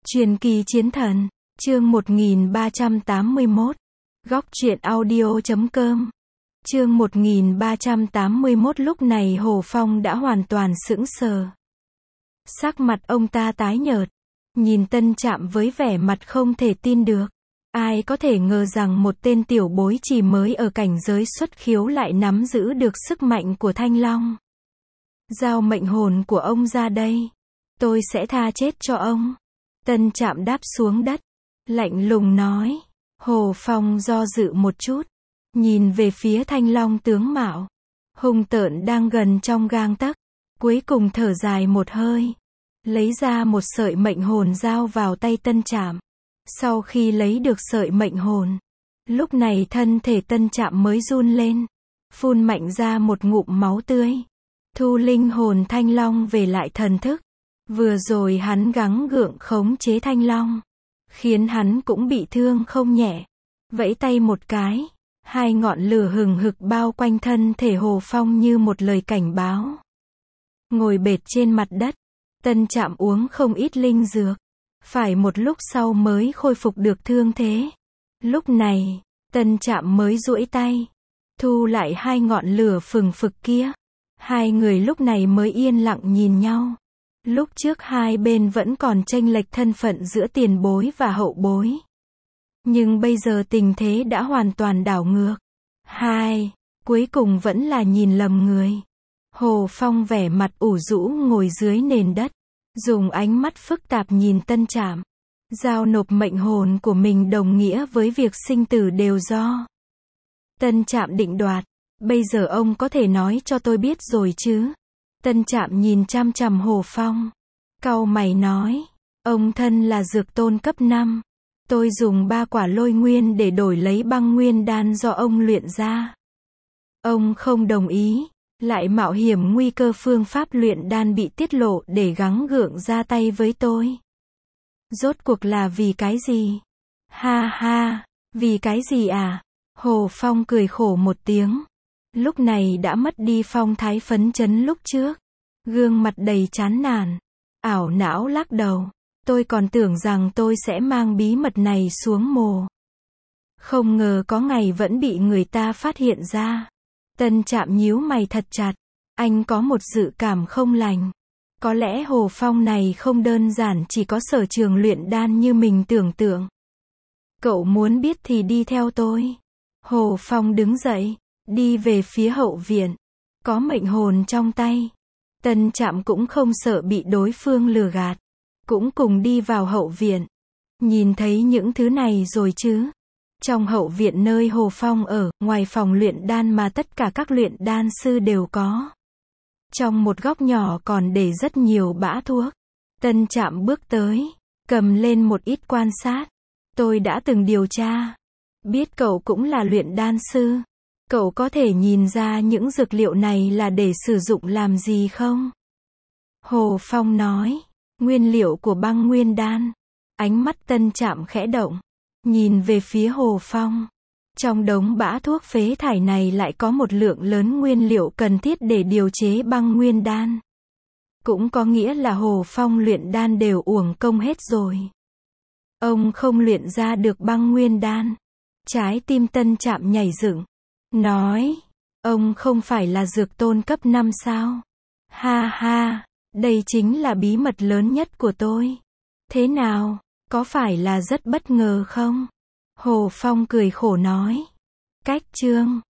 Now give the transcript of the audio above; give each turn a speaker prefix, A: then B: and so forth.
A: Truyền kỳ chiến thần, chương 1381, góc truyện audio.com. Chương 1381. Lúc này Hồ Phong đã hoàn toàn sững sờ. Sắc mặt ông ta tái nhợt, nhìn Tân Trạm với vẻ mặt không thể tin được. Ai có thể ngờ rằng một tên tiểu bối chỉ mới ở cảnh giới xuất khiếu lại nắm giữ được sức mạnh của Thanh Long. Giao mệnh hồn của ông ra đây, tôi sẽ tha chết cho ông. Tân Trạm đáp xuống đất, lạnh lùng nói. Hồ Phong do dự một chút, nhìn về phía Thanh Long tướng mạo hung tợn đang gần trong gang tấc, cuối cùng thở dài một hơi, lấy ra một sợi mệnh hồn giao vào tay Tân Trạm. Sau khi lấy được sợi mệnh hồn, lúc này thân thể Tân Trạm mới run lên, phun mạnh ra một ngụm máu tươi, thu linh hồn Thanh Long về lại thần thức. Vừa rồi hắn gắng gượng khống chế Thanh Long, khiến hắn cũng bị thương không nhẹ. Vẫy tay một cái, hai ngọn lửa hừng hực bao quanh thân thể Hồ Phong như một lời cảnh báo. Ngồi bệt trên mặt đất, Tân Trạm uống không ít linh dược, phải một lúc sau mới khôi phục được thương thế. Lúc này, Tân Trạm mới duỗi tay, thu lại hai ngọn lửa phừng phực kia. Hai người lúc này mới yên lặng nhìn nhau. Lúc trước hai bên vẫn còn chênh lệch thân phận giữa tiền bối và hậu bối. Nhưng bây giờ tình thế đã hoàn toàn đảo ngược. Cuối cùng vẫn là nhìn lầm người. Hồ Phong vẻ mặt ủ rũ ngồi dưới nền đất, dùng ánh mắt phức tạp nhìn Tân Trạm. Giao nộp mệnh hồn của mình đồng nghĩa với việc sinh tử đều do Tân Trạm định đoạt. Bây giờ ông có thể nói cho tôi biết rồi chứ? Tân Trạm nhìn chằm chằm Hồ Phong, cau mày nói, ông thân là dược tôn cấp 5. Tôi dùng 3 quả lôi nguyên để đổi lấy băng nguyên đan do ông luyện ra. Ông không đồng ý, lại mạo hiểm nguy cơ phương pháp luyện đan bị tiết lộ để gắng gượng ra tay với tôi. Rốt cuộc là vì cái gì? Vì cái gì à? Hồ Phong cười khổ một tiếng. Lúc này đã mất đi phong thái phấn chấn lúc trước. Gương mặt đầy chán nản, ảo não lắc đầu. Tôi còn tưởng rằng tôi sẽ mang bí mật này xuống mồ. Không ngờ có ngày vẫn bị người ta phát hiện ra. Tân Trạm nhíu mày thật chặt. Anh có một dự cảm không lành. Có lẽ Hồ Phong này không đơn giản chỉ có sở trường luyện đan như mình tưởng tượng. Cậu muốn biết thì đi theo tôi. Hồ Phong đứng dậy, đi về phía hậu viện. Có mệnh hồn trong tay, Tân Trạm cũng không sợ bị đối phương lừa gạt, cũng cùng đi vào hậu viện. Nhìn thấy những thứ này rồi chứ? Trong hậu viện nơi Hồ Phong ở, ngoài phòng luyện đan mà tất cả các luyện đan sư đều có. Trong một góc nhỏ còn để rất nhiều bã thuốc. Tân Trạm bước tới, cầm lên một ít quan sát. Tôi đã từng điều tra, biết cậu cũng là luyện đan sư. Cậu có thể nhìn ra những dược liệu này là để sử dụng làm gì không? Hồ Phong nói, nguyên liệu của băng nguyên đan. Ánh mắt Tân Trạm khẽ động, nhìn về phía Hồ Phong. Trong đống bã thuốc phế thải này lại có một lượng lớn nguyên liệu cần thiết để điều chế băng nguyên đan. Cũng có nghĩa là Hồ Phong luyện đan đều uổng công hết rồi. Ông không luyện ra được băng nguyên đan. Trái tim Tân Trạm nhảy dựng, nói, ông không phải là dược tôn cấp 5 sao? Đây chính là bí mật lớn nhất của tôi. Thế nào, có phải là rất bất ngờ không? Hồ Phong cười khổ nói. Cách chương